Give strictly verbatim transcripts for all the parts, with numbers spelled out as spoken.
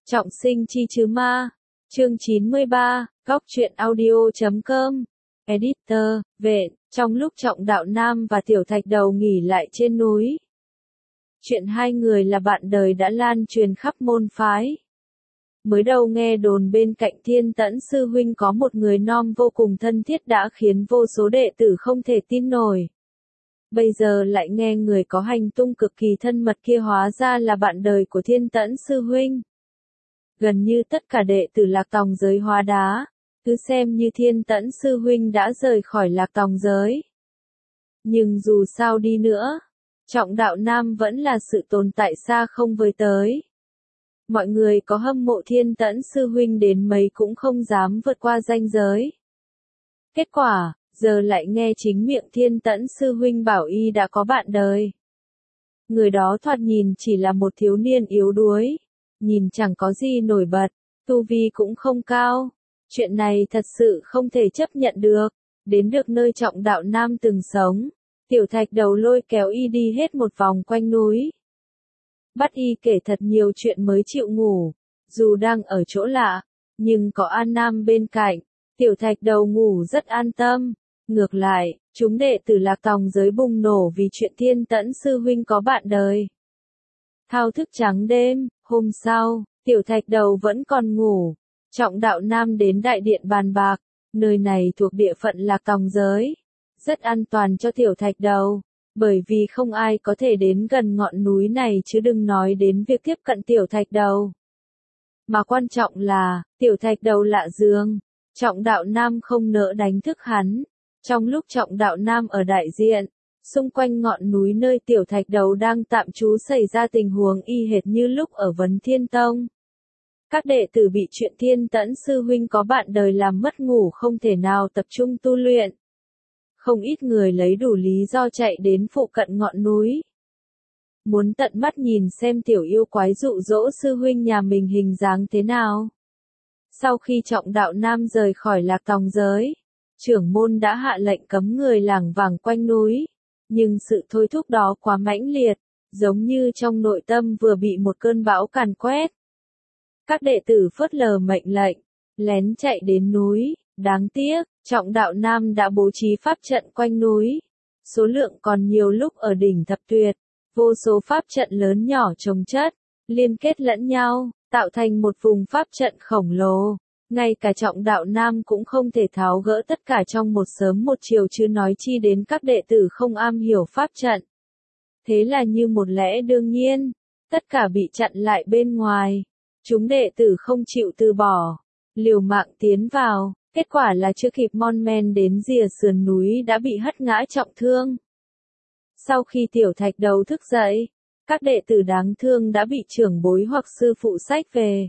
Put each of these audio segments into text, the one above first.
Trọng sinh chi chứ ma. Chương chín mươi ba, góc truyện audio chấm com. Editor, Vệ, trong lúc Trọng Đạo Nam và Tiểu Thạch Đầu nghỉ lại trên núi. Chuyện hai người là bạn đời đã lan truyền khắp môn phái. Mới đầu nghe đồn bên cạnh Thiên Tẫn sư huynh có một người nom vô cùng thân thiết đã khiến vô số đệ tử không thể tin nổi. Bây giờ lại nghe người có hành tung cực kỳ thân mật kia hóa ra là bạn đời của Thiên Tẫn sư huynh. Gần như tất cả đệ tử Lạc Tòng giới hóa đá, cứ xem như Thiên Tẫn sư huynh đã rời khỏi Lạc Tòng giới. Nhưng dù sao đi nữa, Trọng Đạo Nam vẫn là sự tồn tại xa không với tới. Mọi người có hâm mộ Thiên Tẫn sư huynh đến mấy cũng không dám vượt qua ranh giới. Kết quả, giờ lại nghe chính miệng Thiên Tẫn sư huynh bảo y đã có bạn đời. Người đó thoạt nhìn chỉ là một thiếu niên yếu đuối, nhìn chẳng có gì nổi bật, tu vi cũng không cao. Chuyện này thật sự không thể chấp nhận được. Đến được nơi Trọng Đạo Nam từng sống, Tiểu Thạch Đầu lôi kéo y đi hết một vòng quanh núi. Bắt y kể thật nhiều chuyện mới chịu ngủ. Dù đang ở chỗ lạ, nhưng có An Nam bên cạnh, Tiểu Thạch Đầu ngủ rất an tâm. Ngược lại, chúng đệ tử Lạc Tòng giới bùng nổ vì chuyện Thiên Tẫn sư huynh có bạn đời. Thao thức trắng đêm, hôm sau, Tiểu Thạch Đầu vẫn còn ngủ. Trọng Đạo Nam đến đại điện bàn bạc, nơi này thuộc địa phận Lạc Tòng giới. Rất an toàn cho Tiểu Thạch Đầu, bởi vì không ai có thể đến gần ngọn núi này chứ đừng nói đến việc tiếp cận Tiểu Thạch Đầu. Mà quan trọng là, Tiểu Thạch Đầu lạ giường, Trọng Đạo Nam không nỡ đánh thức hắn. Trong lúc Trọng Đạo Nam ở đại diện, xung quanh ngọn núi nơi Tiểu Thạch Đầu đang tạm trú xảy ra tình huống y hệt như lúc ở Vấn Thiên Tông. Các đệ tử bị chuyện Thiên Tẫn sư huynh có bạn đời làm mất ngủ không thể nào tập trung tu luyện. Không ít người lấy đủ lý do chạy đến phụ cận ngọn núi. Muốn tận mắt nhìn xem tiểu yêu quái dụ dỗ sư huynh nhà mình hình dáng thế nào. Sau khi Trọng Đạo Nam rời khỏi Lạc Tòng giới, trưởng môn đã hạ lệnh cấm người lảng vảng quanh núi. Nhưng sự thôi thúc đó quá mãnh liệt, giống như trong nội tâm vừa bị một cơn bão càn quét. Các đệ tử phớt lờ mệnh lệnh, lén chạy đến núi. Đáng tiếc, Trọng Đạo Nam đã bố trí pháp trận quanh núi. Số lượng còn nhiều lúc ở đỉnh Thập Tuyệt, vô số pháp trận lớn nhỏ chồng chất, liên kết lẫn nhau, tạo thành một vùng pháp trận khổng lồ. Ngay cả Trọng Đạo Nam cũng không thể tháo gỡ tất cả trong một sớm một chiều chứ nói chi đến các đệ tử không am hiểu pháp trận. Thế là như một lẽ đương nhiên, tất cả bị chặn lại bên ngoài. Chúng đệ tử không chịu từ bỏ, liều mạng tiến vào. Kết quả là chưa kịp mon men đến rìa sườn núi đã bị hất ngã trọng thương. Sau khi Tiểu Thạch Đầu thức dậy, các đệ tử đáng thương đã bị trưởng bối hoặc sư phụ xách về.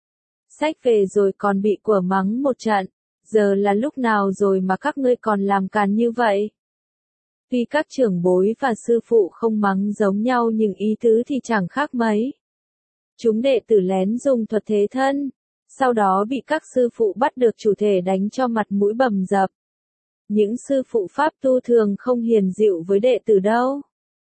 Xách về rồi còn bị của mắng một trận, giờ là lúc nào rồi mà các ngươi còn làm càn như vậy? Tuy các trưởng bối và sư phụ không mắng giống nhau nhưng ý tứ thì chẳng khác mấy. Chúng đệ tử lén dùng thuật thế thân. Sau đó bị các sư phụ bắt được chủ thể đánh cho mặt mũi bầm dập. Những sư phụ pháp tu thường không hiền dịu với đệ tử đâu.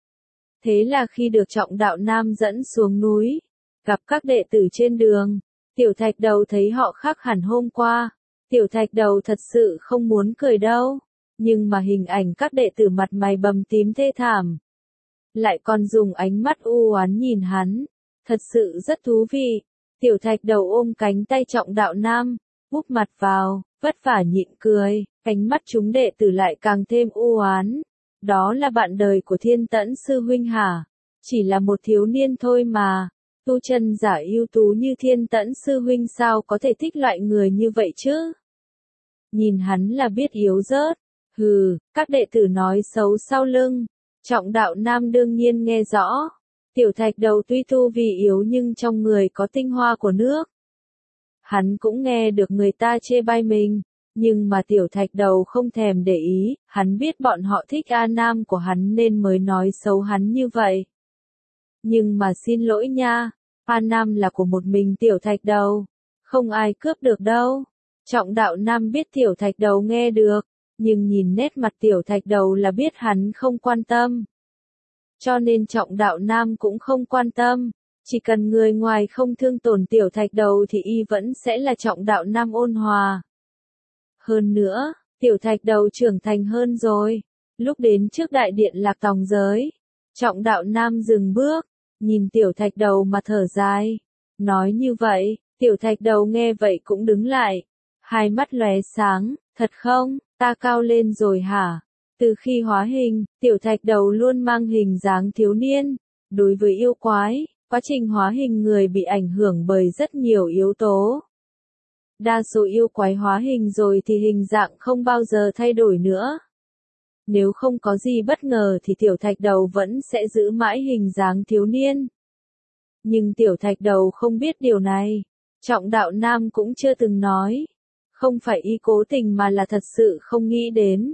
Thế là khi được Trọng Đạo Nam dẫn xuống núi, gặp các đệ tử trên đường, Tiểu Thạch Đầu thấy họ khác hẳn hôm qua. Tiểu Thạch Đầu thật sự không muốn cười đâu, nhưng mà hình ảnh các đệ tử mặt mày bầm tím thê thảm, lại còn dùng ánh mắt u oán nhìn hắn, thật sự rất thú vị. Tiểu Thạch Đầu ôm cánh tay Trọng Đạo Nam, úp mặt vào, vất vả nhịn cười, ánh mắt chúng đệ tử lại càng thêm u oán. Đó là bạn đời của Thiên Tẫn sư huynh hả? Chỉ là một thiếu niên thôi mà, tu chân giả ưu tú như Thiên Tẫn sư huynh sao có thể thích loại người như vậy chứ? Nhìn hắn là biết yếu rớt, hừ, các đệ tử nói xấu sau lưng. Trọng Đạo Nam đương nhiên nghe rõ. Tiểu Thạch Đầu tuy tu vì yếu nhưng trong người có tinh hoa của nước. Hắn cũng nghe được người ta chê bai mình, nhưng mà Tiểu Thạch Đầu không thèm để ý, hắn biết bọn họ thích A Nam của hắn nên mới nói xấu hắn như vậy. Nhưng mà xin lỗi nha, A Nam là của một mình Tiểu Thạch Đầu, không ai cướp được đâu. Trọng Đạo Nam biết Tiểu Thạch Đầu nghe được, nhưng nhìn nét mặt Tiểu Thạch Đầu là biết hắn không quan tâm. Cho nên Trọng Đạo Nam cũng không quan tâm, Chỉ cần người ngoài không thương tổn tiểu thạch đầu thì y vẫn sẽ là trọng đạo nam ôn hòa. Hơn nữa, tiểu thạch đầu trưởng thành hơn rồi. Lúc đến trước đại điện Lạc Tòng giới, trọng đạo nam dừng bước, nhìn tiểu thạch đầu mà thở dài. Nói như vậy, tiểu thạch đầu nghe vậy cũng đứng lại. Hai mắt lóe sáng, thật không, ta cao lên rồi hả? Từ khi hóa hình, tiểu thạch đầu luôn mang hình dáng thiếu niên. Đối với yêu quái, quá trình hóa hình người bị ảnh hưởng bởi rất nhiều yếu tố. Đa số yêu quái hóa hình rồi thì hình dạng không bao giờ thay đổi nữa. Nếu không có gì bất ngờ thì tiểu thạch đầu vẫn sẽ giữ mãi hình dáng thiếu niên. Nhưng tiểu thạch đầu không biết điều này. Trọng đạo nam cũng chưa từng nói. Không phải y cố tình mà là thật sự không nghĩ đến.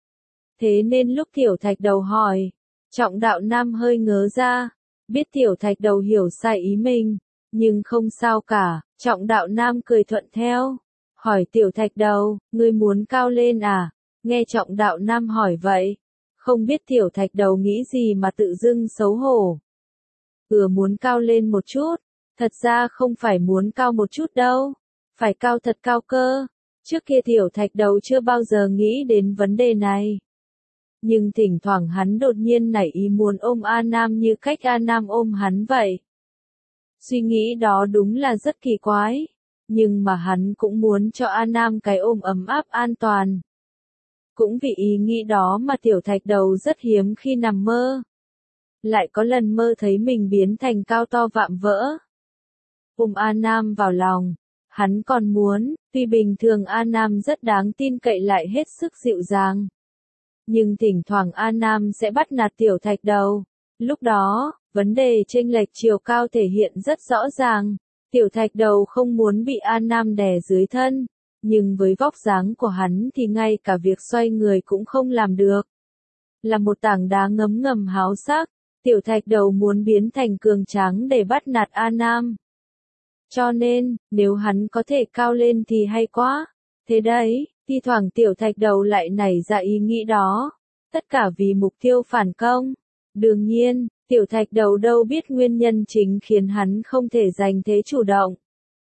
Thế nên lúc tiểu thạch đầu hỏi, trọng đạo nam hơi ngớ ra. Biết tiểu thạch đầu hiểu sai ý mình. Nhưng không sao cả, trọng đạo nam cười thuận theo. Hỏi tiểu thạch đầu, ngươi muốn cao lên à? Nghe trọng đạo nam hỏi vậy. Không biết tiểu thạch đầu nghĩ gì mà tự dưng xấu hổ. Vừa muốn cao lên một chút. Thật ra không phải muốn cao một chút đâu. Phải cao thật cao cơ. Trước kia tiểu thạch đầu chưa bao giờ nghĩ đến vấn đề này. Nhưng thỉnh thoảng hắn đột nhiên nảy ý muốn ôm A Nam như cách A Nam ôm hắn vậy. Suy nghĩ đó đúng là rất kỳ quái. Nhưng mà hắn cũng muốn cho A Nam cái ôm ấm áp an toàn. Cũng vì ý nghĩ đó mà tiểu thạch đầu rất hiếm khi nằm mơ. Lại có lần mơ thấy mình biến thành cao to vạm vỡ. Ôm A Nam vào lòng. Hắn còn muốn, tuy bình thường A Nam rất đáng tin cậy lại hết sức dịu dàng. Nhưng thỉnh thoảng A Nam sẽ bắt nạt tiểu thạch đầu. Lúc đó, vấn đề chênh lệch chiều cao thể hiện rất rõ ràng. Tiểu thạch đầu không muốn bị A Nam đè dưới thân. Nhưng với vóc dáng của hắn thì ngay cả việc xoay người cũng không làm được. Là một tảng đá ngấm ngầm háo sắc, tiểu thạch đầu muốn biến thành cường tráng để bắt nạt A Nam. Cho nên, nếu hắn có thể cao lên thì hay quá. Thế đấy, thi thoảng tiểu thạch đầu lại nảy ra ý nghĩ đó. Tất cả vì mục tiêu phản công. Đương nhiên, tiểu thạch đầu đâu biết nguyên nhân chính khiến hắn không thể giành thế chủ động.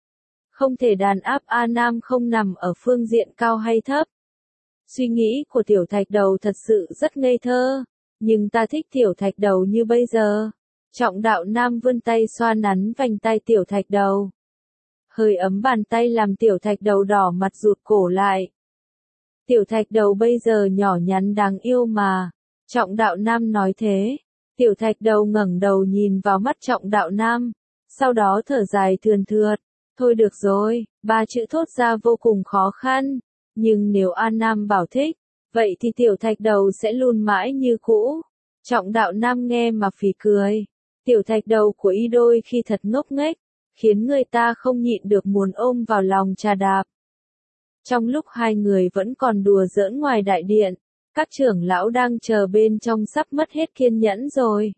Không thể đàn áp A Nam không nằm ở phương diện cao hay thấp. Suy nghĩ của tiểu thạch đầu thật sự rất ngây thơ. Nhưng ta thích tiểu thạch đầu như bây giờ. Trọng đạo nam vươn tay xoa nắn vành tay tiểu thạch đầu. Hơi ấm bàn tay làm tiểu thạch đầu đỏ mặt rụt cổ lại. Tiểu thạch đầu bây giờ nhỏ nhắn đáng yêu mà. Trọng đạo nam nói thế. Tiểu thạch đầu ngẩng đầu nhìn vào mắt trọng đạo nam. Sau đó thở dài thườn thượt. Thôi được rồi, ba chữ thốt ra vô cùng khó khăn. Nhưng nếu An Nam bảo thích, vậy thì tiểu thạch đầu sẽ luôn mãi như cũ. Trọng đạo nam nghe mà phì cười. Tiểu thạch đầu của y đôi khi thật ngốc nghếch, khiến người ta không nhịn được muốn ôm vào lòng trà đạp. Trong lúc hai người vẫn còn đùa giỡn ngoài đại điện, các trưởng lão đang chờ bên trong sắp mất hết kiên nhẫn rồi.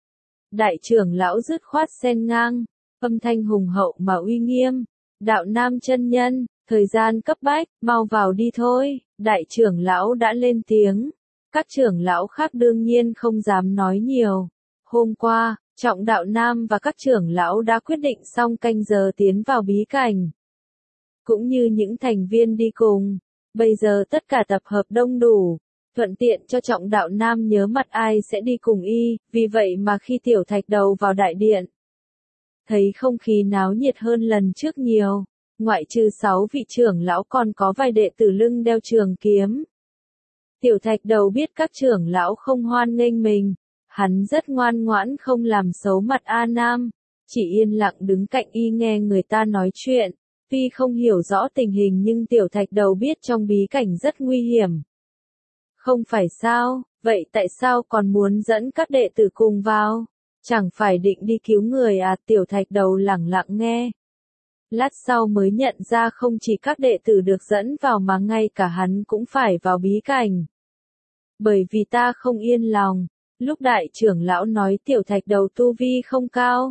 Đại trưởng lão dứt khoát xen ngang, âm thanh hùng hậu mà uy nghiêm. Đạo nam chân nhân, thời gian cấp bách, mau vào đi thôi. Đại trưởng lão đã lên tiếng. Các trưởng lão khác đương nhiên không dám nói nhiều. Hôm qua, trọng đạo nam và các trưởng lão đã quyết định xong canh giờ tiến vào bí cảnh. Cũng như những thành viên đi cùng. Bây giờ tất cả tập hợp đông đủ. Thuận tiện cho trọng đạo nam nhớ mặt ai sẽ đi cùng y. Vì vậy mà khi tiểu thạch đầu vào đại điện, thấy không khí náo nhiệt hơn lần trước nhiều. Ngoại trừ sáu vị trưởng lão còn có vài đệ tử lưng đeo trường kiếm. Tiểu thạch đầu biết các trưởng lão không hoan nghênh mình. Hắn rất ngoan ngoãn không làm xấu mặt A Nam. Chỉ yên lặng đứng cạnh y nghe người ta nói chuyện. Tuy không hiểu rõ tình hình nhưng tiểu thạch đầu biết trong bí cảnh rất nguy hiểm. Không phải sao, vậy tại sao còn muốn dẫn các đệ tử cùng vào? Chẳng phải định đi cứu người à? Tiểu thạch đầu lẳng lặng nghe. Lát sau mới nhận ra không chỉ các đệ tử được dẫn vào mà ngay cả hắn cũng phải vào bí cảnh. Bởi vì ta không yên lòng. Lúc đại trưởng lão nói tiểu thạch đầu tu vi không cao.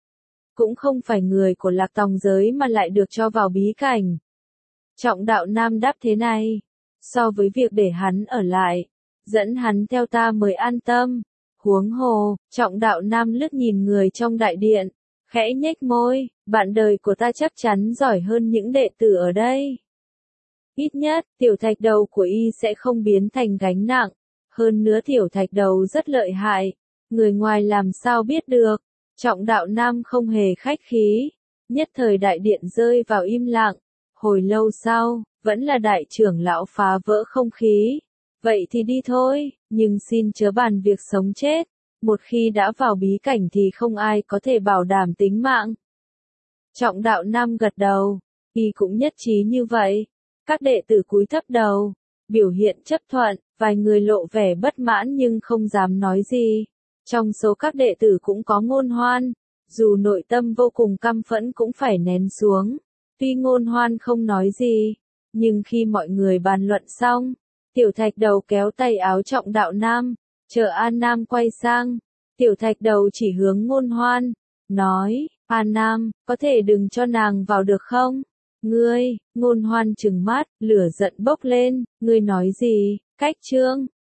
Cũng không phải người của Lạc Tòng giới mà lại được cho vào bí cảnh. Trọng đạo nam đáp thế này. So với việc để hắn ở lại, dẫn hắn theo ta mới an tâm. Huống hồ, trọng đạo nam lướt nhìn người trong đại điện. khẽ nhếch môi, bạn đời của ta chắc chắn giỏi hơn những đệ tử ở đây. Ít nhất, tiểu thạch đầu của y sẽ không biến thành gánh nặng. Hơn nữa tiểu thạch đầu rất lợi hại. Người ngoài làm sao biết được. Trọng đạo nam không hề khách khí. Nhất thời đại điện rơi vào im lặng. Hồi lâu sau, vẫn là đại trưởng lão phá vỡ không khí. Vậy thì đi thôi, nhưng xin chớ bàn việc sống chết. Một khi đã vào bí cảnh thì không ai có thể bảo đảm tính mạng. Trọng đạo nam gật đầu. Y cũng nhất trí như vậy. Các đệ tử cúi thấp đầu, biểu hiện chấp thuận, vài người lộ vẻ bất mãn nhưng không dám nói gì. Trong số các đệ tử cũng có Ngôn Hoan, dù nội tâm vô cùng căm phẫn cũng phải nén xuống. Tuy Ngôn Hoan không nói gì, nhưng khi mọi người bàn luận xong, tiểu thạch đầu kéo tay áo Trọng đạo nam, chờ An Nam quay sang. Tiểu thạch đầu chỉ hướng Ngôn Hoan, nói, An Nam, có thể đừng cho nàng vào được không? Ngươi, Ngôn Hoan trừng mắt, lửa giận bốc lên, ngươi nói gì, cách trương,